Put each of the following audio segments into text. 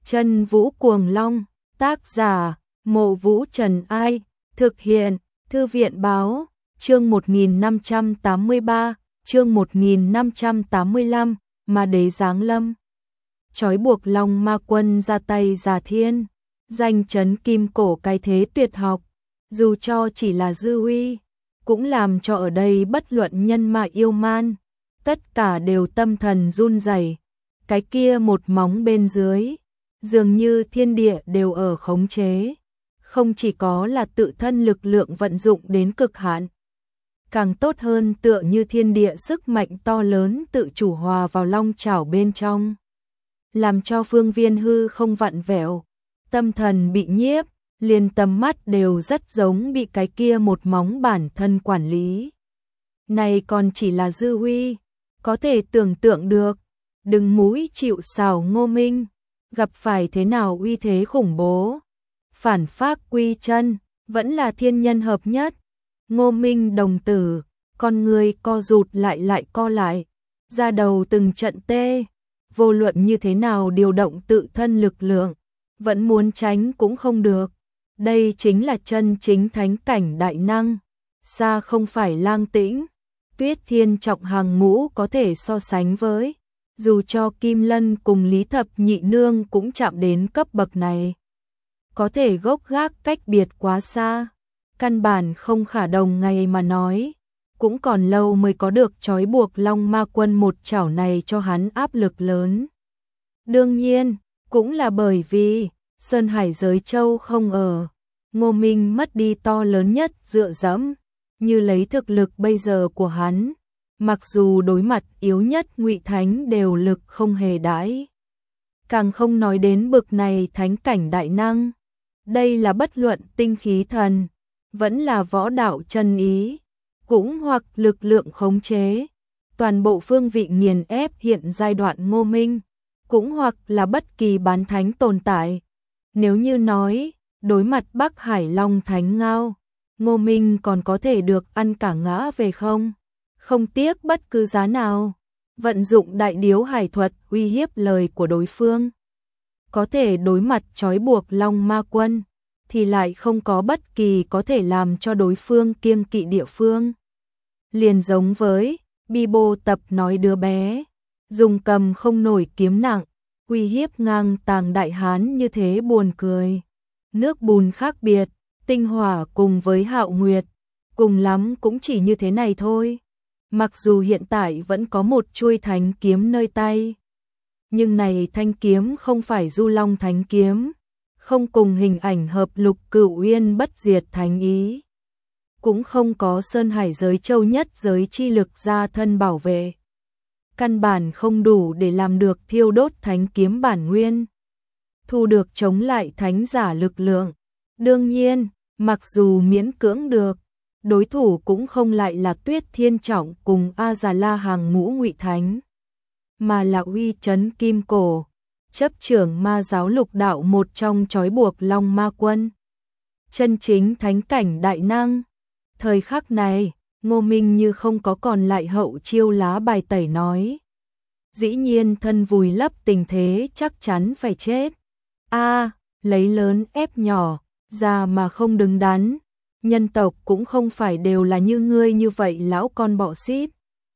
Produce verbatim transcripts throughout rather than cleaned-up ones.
Chân Vũ Cuồng Long, tác giả, Mộ Vũ Trần Ai, thực hiện, Thư viện Báo, chương một nghìn năm trăm tám mươi ba, chương một nghìn năm trăm tám mươi lăm, Ma Đế giáng lâm. Trói buộc Long Ma Quân ra tay Già Thiên, danh chấn kim cổ cái thế tuyệt học, dù cho chỉ là dư uy, cũng làm cho ở đây bất luận nhân ma yêu man, tất cả đều tâm thần run rẩy. Cái kia một móng bên dưới, dường như thiên địa đều ở khống chế, không chỉ có là tự thân lực lượng vận dụng đến cực hạn, càng tốt hơn tựa như thiên địa sức mạnh to lớn tự chủ hòa vào long chảo bên trong, làm cho phương viên hư không vặn vẹo, tâm thần bị nhiếp, liền tầm mắt đều rất giống bị cái kia một móng bản thân quản lý. Này còn chỉ là dư uy, có thể tưởng tượng được, đừng mũi chịu sào Ngô Minh, gặp phải thế nào uy thế khủng bố. Phản phác quy chân, vẫn là thiên nhân hợp nhất. Ngô Minh đồng tử, con người co rụt lại lại co lại, ra đầu từng trận tê, vô luận như thế nào điều động tự thân lực lượng, vẫn muốn tránh cũng không được. Đây chính là chân chính thánh cảnh đại năng, xa không phải Lang Tĩnh, Tuyết Thiên trọng hàng ngũ có thể so sánh với, dù cho Kim Lân cùng Lý Thập Nhị Nương cũng chạm đến cấp bậc này. Có thể gốc gác cách biệt quá xa, căn bản không khả đồng ngày mà nói, cũng còn lâu mới có được trói buộc Long Ma Quân một chảo này cho hắn áp lực lớn. Đương nhiên, cũng là bởi vì Sơn Hải Giới Châu không ở, Ngô Minh mất đi to lớn nhất dựa dẫm, như lấy thực lực bây giờ của hắn, mặc dù đối mặt yếu nhất Ngụy Thánh đều lực không hề đãi. Càng không nói đến bực này thánh cảnh đại năng, đây là bất luận tinh khí thần, vẫn là võ đạo chân ý, cũng hoặc lực lượng khống chế, toàn bộ phương vị nghiền ép hiện giai đoạn Ngô Minh, cũng hoặc là bất kỳ bán thánh tồn tại. Nếu như nói, đối mặt Bắc Hải Long Thánh Ngao, Ngô Minh còn có thể được ăn cả ngã về không? Không tiếc bất cứ giá nào, vận dụng đại điếu hải thuật uy hiếp lời của đối phương. Có thể đối mặt trói buộc Long Ma Quân, thì lại không có bất kỳ có thể làm cho đối phương kiêng kỵ địa phương. Liền giống với Bi Bô tập nói đứa bé, dùng cầm không nổi kiếm nặng, uy hiếp ngang tàng đại hán như thế buồn cười. Nước bùn khác biệt, tinh hỏa cùng với Hạo Nguyệt, cùng lắm cũng chỉ như thế này thôi. Mặc dù hiện tại vẫn có một chuôi thánh kiếm nơi tay, nhưng này thanh kiếm không phải Du Long thánh kiếm, không cùng hình ảnh hợp lục cửu uyên bất diệt thánh ý, cũng không có Sơn Hải Giới Châu nhất giới chi lực ra thân bảo vệ. Căn bản không đủ để làm được thiêu đốt thánh kiếm bản nguyên, thu được chống lại thánh giả lực lượng. Đương nhiên, mặc dù miễn cưỡng được, đối thủ cũng không lại là Tuyết Thiên trọng cùng A Già La hàng ngũ Ngụy Thánh, mà là uy chấn kim cổ, chấp trưởng ma giáo lục đạo một trong trói buộc Long Ma Quân. Chân chính thánh cảnh đại năng. Thời khắc này, Ngô Minh như không có còn lại hậu chiêu lá bài tẩy nói. Dĩ nhiên thân vùi lấp tình thế chắc chắn phải chết. A, lấy lớn ép nhỏ, già mà không đứng đắn. Nhân tộc cũng không phải đều là như ngươi như vậy lão con bọ xít.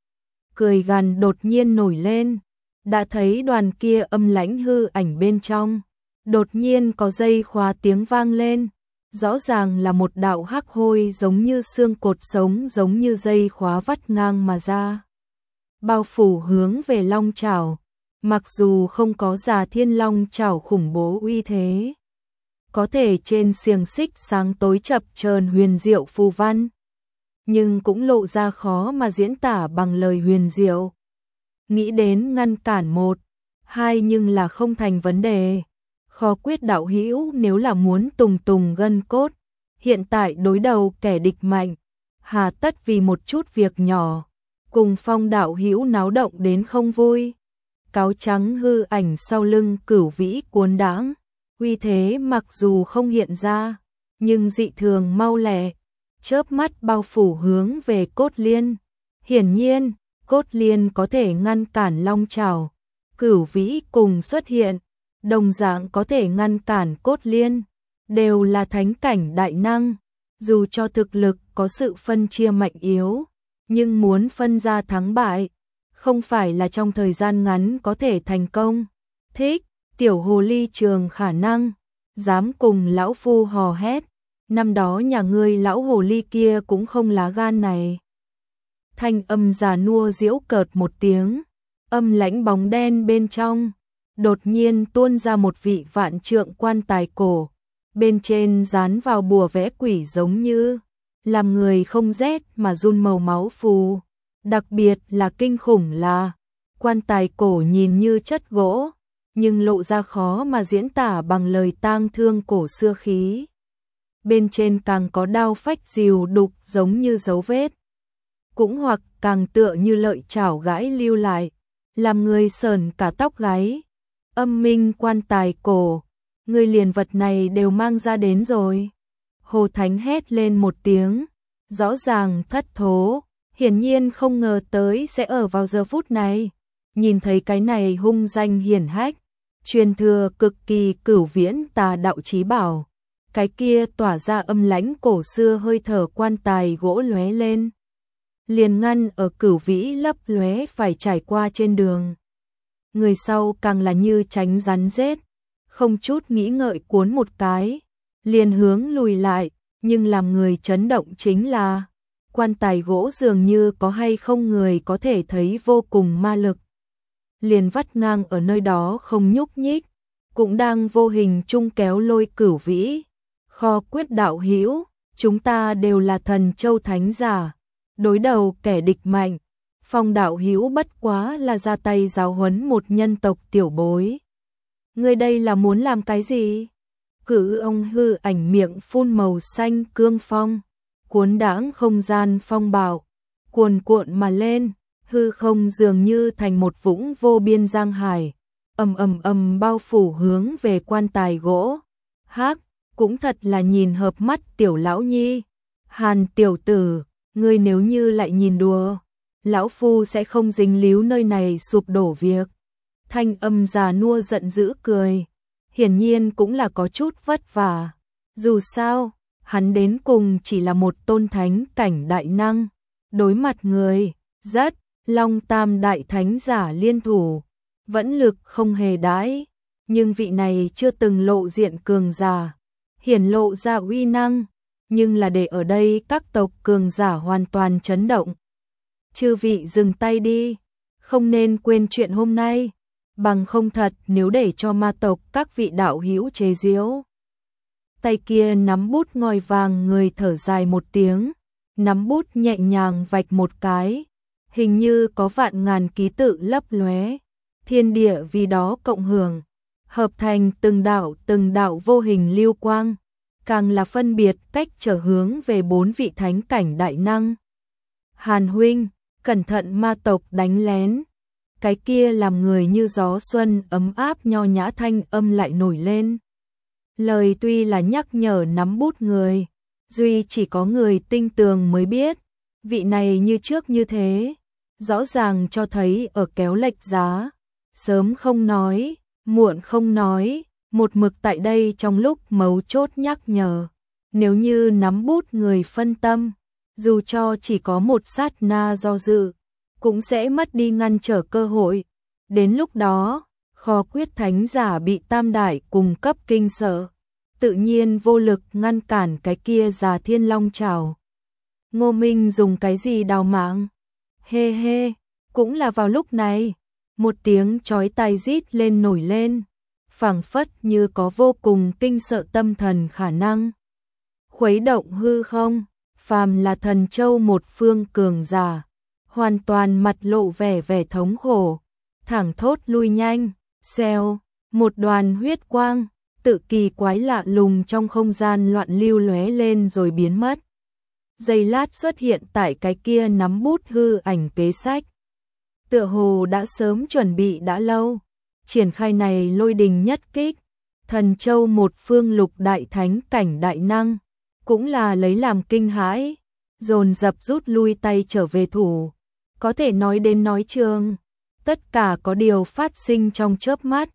Cười gằn đột nhiên nổi lên, đã thấy đoàn kia âm lãnh hư ảnh bên trong, đột nhiên có dây khóa tiếng vang lên, rõ ràng là một đạo hắc hôi giống như xương cột sống giống như dây khóa vắt ngang mà ra, bao phủ hướng về long chảo, mặc dù không có Già Thiên long chảo khủng bố uy thế, có thể trên xiềng xích sáng tối chập chờn huyền diệu phù văn, nhưng cũng lộ ra khó mà diễn tả bằng lời huyền diệu. Nghĩ đến ngăn cản một, hai nhưng là không thành vấn đề. Khó quyết đạo hữu nếu là muốn tùng tùng gân cốt, hiện tại đối đầu kẻ địch mạnh, hà tất vì một chút việc nhỏ, cùng Phong đạo hữu náo động đến không vui. Cáo trắng hư ảnh sau lưng cửu vĩ cuốn đãng, uy thế mặc dù không hiện ra, nhưng dị thường mau lẹ, chớp mắt bao phủ hướng về Cốt Liên. Hiển nhiên, Cốt Liên có thể ngăn cản long chảo, cửu vĩ cùng xuất hiện, đồng dạng có thể ngăn cản cốt liên, đều là thánh cảnh đại năng, dù cho thực lực có sự phân chia mạnh yếu, nhưng muốn phân ra thắng bại, không phải là trong thời gian ngắn có thể thành công. Thích, tiểu hồ ly trường khả năng, dám cùng lão phu hò hét, năm đó nhà ngươi lão hồ ly kia cũng không lá gan này. Thanh âm già nua giễu cợt một tiếng, âm lãnh bóng đen bên trong, đột nhiên tuôn ra một vị vạn trượng quan tài cổ, bên trên dán vào bùa vẽ quỷ giống như, làm người không rét mà run màu máu phù. Đặc biệt là kinh khủng là, quan tài cổ nhìn như chất gỗ, nhưng lộ ra khó mà diễn tả bằng lời tang thương cổ xưa khí. Bên trên càng có đao phách rìu đục giống như dấu vết, cũng hoặc càng tựa như lợi chảo gãi lưu lại, làm người sờn cả tóc gáy. Âm minh quan tài cổ, người liền vật này đều mang ra đến rồi. Hồ Thánh hét lên một tiếng, rõ ràng thất thố, hiển nhiên không ngờ tới sẽ ở vào giờ phút này. Nhìn thấy cái này hung danh hiển hách, truyền thừa cực kỳ cửu viễn tà đạo chí bảo, cái kia tỏa ra âm lãnh cổ xưa hơi thở quan tài gỗ lóe lên, liền ngăn ở cửu vĩ lấp lóe phải trải qua trên đường. Người sau càng là như tránh rắn rết, không chút nghĩ ngợi cuốn một cái, liền hướng lùi lại, nhưng làm người chấn động chính là, quan tài gỗ dường như có hay không người có thể thấy vô cùng ma lực. Liền vắt ngang ở nơi đó không nhúc nhích, cũng đang vô hình chung kéo lôi cửu vĩ. Kho quyết đạo hữu, chúng ta đều là thần châu thánh giả, đối đầu kẻ địch mạnh. Phong đạo hữu bất quá là ra tay giáo huấn một nhân tộc tiểu bối. Người đây là muốn làm cái gì? Cử ông hư ảnh miệng phun màu xanh cương phong, cuốn đãng không gian phong bạo, cuồn cuộn mà lên, hư không dường như thành một vũng vô biên giang hải, ầm ầm ầm bao phủ hướng về quan tài gỗ. Hắc, cũng thật là nhìn hợp mắt tiểu lão nhi. Hàn tiểu tử, ngươi nếu như lại nhìn đùa, lão phu sẽ không dính líu nơi này sụp đổ việc. Thanh âm già nua giận dữ cười, hiển nhiên cũng là có chút vất vả. Dù sao, hắn đến cùng chỉ là một tôn thánh cảnh đại năng, đối mặt người, rất, Long Tam đại thánh giả liên thủ, vẫn lực không hề đãi, nhưng vị này chưa từng lộ diện cường giả, hiển lộ ra uy năng, nhưng là để ở đây các tộc cường giả hoàn toàn chấn động. Chư vị dừng tay đi, không nên quên chuyện hôm nay, bằng không thật nếu để cho ma tộc các vị đạo hữu chế giễu. Tay kia nắm bút ngòi vàng người thở dài một tiếng, nắm bút nhẹ nhàng vạch một cái, hình như có vạn ngàn ký tự lấp lóe, thiên địa vì đó cộng hưởng, hợp thành từng đạo từng đạo vô hình lưu quang, càng là phân biệt cách trở hướng về bốn vị thánh cảnh đại năng. Hàn huynh, cẩn thận ma tộc đánh lén. Cái kia làm người như gió xuân ấm áp nho nhã thanh âm lại nổi lên. Lời tuy là nhắc nhở nắm bút người, duy chỉ có người tinh tường mới biết, vị này như trước như thế, rõ ràng cho thấy ở kéo lệch giá, sớm không nói, muộn không nói, một mực tại đây trong lúc mấu chốt nhắc nhở, nếu như nắm bút người phân tâm, dù cho chỉ có một sát na do dự, cũng sẽ mất đi ngăn trở cơ hội. Đến lúc đó, kho quyết thánh giả bị tam đại cùng cấp kinh sợ, tự nhiên vô lực ngăn cản cái kia già thiên long trảo. Ngô Minh dùng cái gì đào mạng? Hê hê, cũng là vào lúc này, một tiếng chói tai rít lên nổi lên, phảng phất như có vô cùng kinh sợ tâm thần khả năng. Khuấy động hư không, phàm là thần châu một phương cường giả, hoàn toàn mặt lộ vẻ vẻ thống khổ, thẳng thốt lui nhanh, xèo, một đoàn huyết quang, tự kỳ quái lạ lùng trong không gian loạn lưu lóe lên rồi biến mất. Giây lát xuất hiện tại cái kia nắm bút hư ảnh kế sách. Tựa hồ đã sớm chuẩn bị đã lâu, triển khai này lôi đình nhất kích, thần châu một phương lục đại thánh cảnh đại năng, cũng là lấy làm kinh hãi, dồn dập rút lui tay trở về thủ. Có thể nói đến nói trường, tất cả có điều phát sinh trong chớp mắt,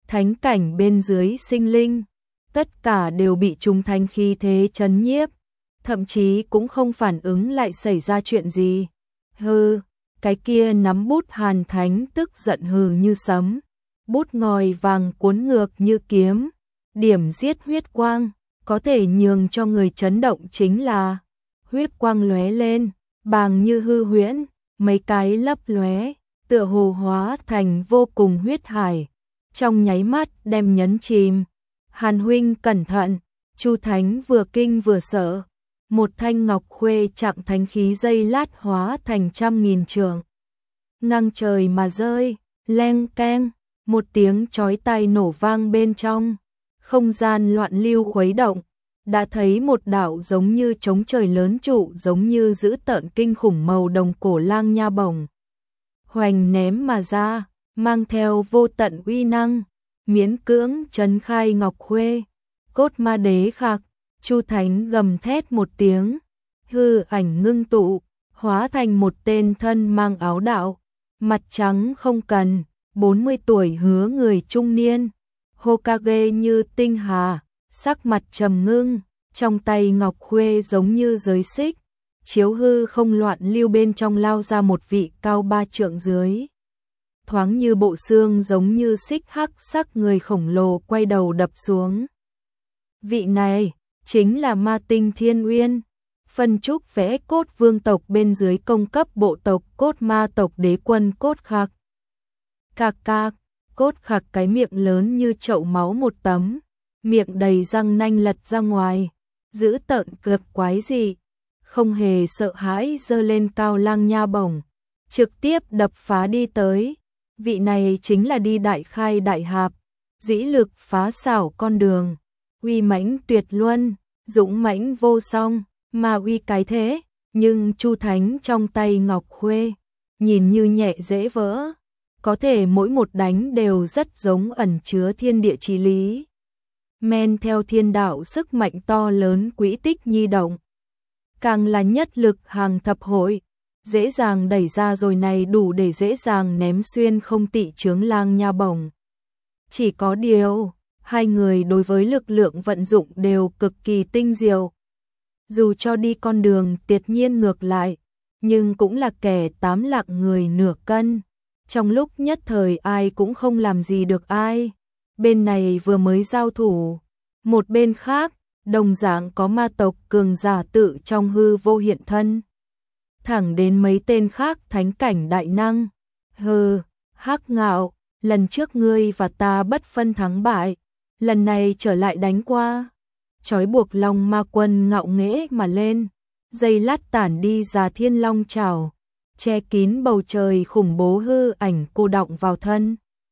thánh cảnh bên dưới sinh linh, tất cả đều bị chúng thánh khí thế chấn nhiếp, thậm chí cũng không phản ứng lại xảy ra chuyện gì. Hừ, cái kia nắm bút Hàn Thánh tức giận hừ như sấm, bút ngòi vàng cuốn ngược như kiếm, điểm giết huyết quang, có thể nhường cho người chấn động chính là huyết quang lóe lên, bàng như hư huyễn, mấy cái lấp lóe, tựa hồ hóa thành vô cùng huyết hải, trong nháy mắt đem nhấn chìm. Hàn huynh cẩn thận, Chu Thánh vừa kinh vừa sợ, một thanh ngọc khuê chặng thánh khí dây lát hóa thành trăm nghìn trường, ngang trời mà rơi, leng keng, một tiếng chói tai nổ vang bên trong, không gian loạn lưu khuấy động, đã thấy một đạo giống như trống trời lớn trụ giống như dữ tợn kinh khủng màu đồng cổ lang nha bổng, hoành ném mà ra, mang theo vô tận uy năng, miễn cưỡng trấn khai ngọc khuê, cốt ma đế khạc. Chu Thánh gầm thét một tiếng, hư ảnh ngưng tụ, hóa thành một tên thân mang áo đạo, mặt trắng không cần, bốn mươi tuổi hứa người trung niên, Hokage như tinh hà, sắc mặt trầm ngưng, trong tay ngọc khuê giống như giới xích, chiếu hư không loạn lưu bên trong lao ra một vị cao ba trượng dưới. Thoáng như bộ xương giống như xích hắc sắc người khổng lồ quay đầu đập xuống. Vị này chính là Ma Tinh Thiên Uyên, phân trúc vẽ cốt vương tộc bên dưới công cấp bộ tộc cốt ma tộc đế quân cốt khạc. Cạc cạc, cốt khạc cái miệng lớn như chậu máu một tấm, miệng đầy răng nanh lật ra ngoài, dữ tợn cực quái dị, không hề sợ hãi giơ lên cao lang nha bổng, trực tiếp đập phá đi tới. Vị này chính là đi đại khai đại hạp, dĩ lực phá xảo con đường, uy mãnh tuyệt luân, dũng mãnh vô song, mà uy cái thế, nhưng Chu Thánh trong tay ngọc khuê, nhìn như nhẹ dễ vỡ, có thể mỗi một đánh đều rất giống ẩn chứa thiên địa chí lý. Men theo thiên đạo sức mạnh to lớn quỹ tích nhi động, càng là nhất lực hàng thập hội, dễ dàng đẩy ra rồi này đủ để dễ dàng ném xuyên không tị chướng lang nha bổng. Chỉ có điều, hai người đối với lực lượng vận dụng đều cực kỳ tinh diệu. Dù cho đi con đường tuyệt nhiên ngược lại, nhưng cũng là kẻ tám lạng người nửa cân. Trong lúc nhất thời ai cũng không làm gì được ai. Bên này vừa mới giao thủ, một bên khác, đồng dạng có ma tộc cường giả tự trong hư vô hiện thân. Thẳng đến mấy tên khác thánh cảnh đại năng. Hừ, Hắc Ngạo, lần trước ngươi và ta bất phân thắng bại, lần này trở lại đánh qua. Chói buộc long ma quân ngạo nghễ mà lên, dây lát tản đi già thiên long trảo, che kín bầu trời khủng bố hư ảnh cô đọng vào thân.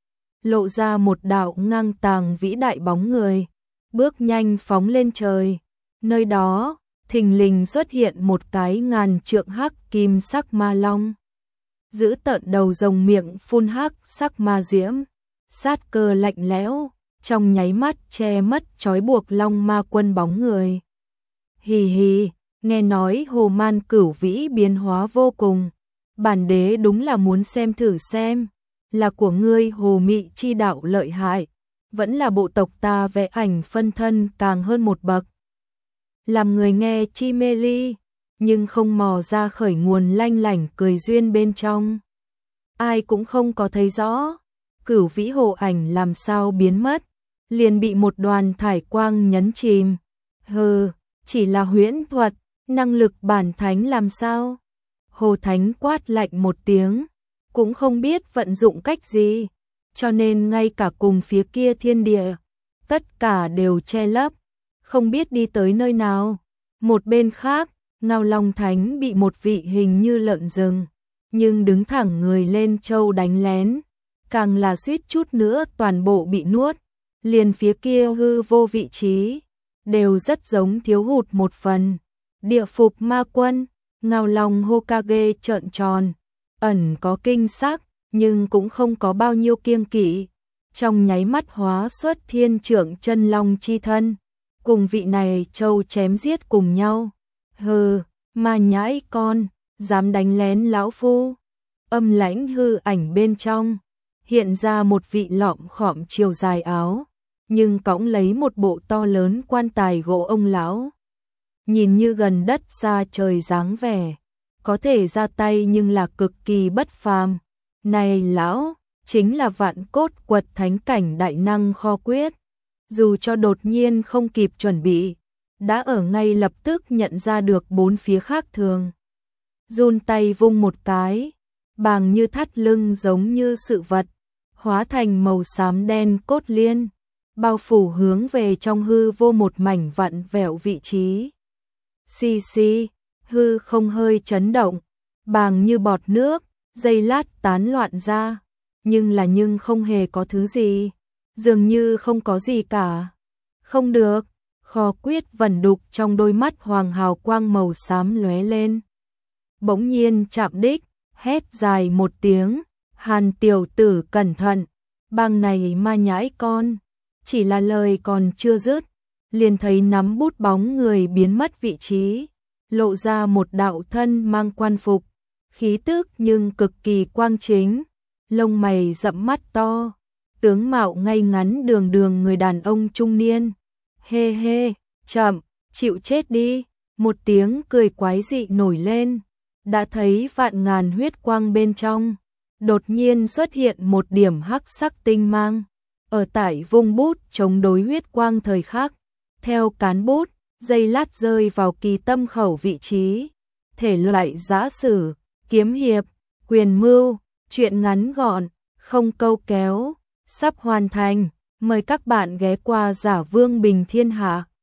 Lộ ra một đạo ngang tàng vĩ đại bóng người, bước nhanh phóng lên trời. Nơi đó, thình lình xuất hiện một cái ngàn trượng hắc kim sắc ma long. Giữ tợn đầu rồng miệng phun hắc sắc ma diễm, sát cơ lạnh lẽo, trong nháy mắt che mất trói buộc long ma quân bóng người. Hì hì, nghe nói Hồ Man Cửu Vĩ biến hóa vô cùng, bản đế đúng là muốn xem thử xem, là của ngươi Hồ Mị chi đạo lợi hại, vẫn là bộ tộc ta vẽ ảnh phân thân càng hơn một bậc. Làm người nghe chi mê ly, nhưng không mò ra khởi nguồn lanh lảnh cười duyên bên trong. Ai cũng không có thấy rõ, Cửu Vĩ hồ ảnh làm sao biến mất, liền bị một đoàn thải quang nhấn chìm. Hừ, chỉ là huyễn thuật, năng lực bản thánh làm sao? Hồ Thánh quát lạnh một tiếng, cũng không biết vận dụng cách gì, cho nên ngay cả cùng phía kia thiên địa, tất cả đều che lấp, không biết đi tới nơi nào. Một bên khác, Ngao Long Thánh bị một vị hình như lợn rừng, nhưng đứng thẳng người lên châu đánh lén, càng là suýt chút nữa toàn bộ bị nuốt, liền phía kia hư vô vị trí, đều rất giống thiếu hụt một phần. Địa phục ma quân, Ngao Long Hokage trợn tròn, ẩn có kinh sắc, nhưng cũng không có bao nhiêu kiêng kỵ, trong nháy mắt hóa xuất thiên trưởng chân long chi thân, cùng vị này châu chém giết cùng nhau. Hừ, ma nhãi con, dám đánh lén lão phu. Âm lãnh hư ảnh bên trong, hiện ra một vị lọm khọm chiều dài áo, nhưng cõng lấy một bộ to lớn quan tài gỗ ông lão. Nhìn như gần đất xa trời dáng vẻ, có thể ra tay nhưng là cực kỳ bất phàm. Này lão, chính là vạn cốt quật thánh cảnh đại năng kho quyết. Dù cho đột nhiên không kịp chuẩn bị, đã ở ngay lập tức nhận ra được bốn phía khác thường. Run tay vung một cái, bàng như thắt lưng giống như sự vật, hóa thành màu xám đen cốt liên, bao phủ hướng về trong hư vô một mảnh vặn vẹo vị trí. Xì xì, hư không hơi chấn động, bàng như bọt nước, giây lát tán loạn ra, nhưng là nhưng không hề có thứ gì, dường như không có gì cả. Không được, kho quyết vẩn đục trong đôi mắt hoàng hào quang màu xám lóe lên. Bỗng nhiên chạm đích, hét dài một tiếng, Hàn tiểu tử cẩn thận, bang này ma nhãi con. Chỉ là lời còn chưa dứt, liền thấy nắm bút bóng người biến mất vị trí, lộ ra một đạo thân mang quan phục, khí tức nhưng cực kỳ quang chính, lông mày rậm mắt to, tướng mạo ngay ngắn đường đường người đàn ông trung niên. Hê hê, chậm, chịu chết đi, một tiếng cười quái dị nổi lên, đã thấy vạn ngàn huyết quang bên trong, đột nhiên xuất hiện một điểm hắc sắc tinh mang. Ở tại vùng bút chống đối huyết quang thời khắc, theo cán bút, dây lát rơi vào kỳ tâm khẩu vị trí. Thể loại giã sử, kiếm hiệp, quyền mưu, truyện ngắn gọn, không câu kéo, sắp hoàn thành. Mời các bạn ghé qua Giả Vương Bình Thiên Hạ.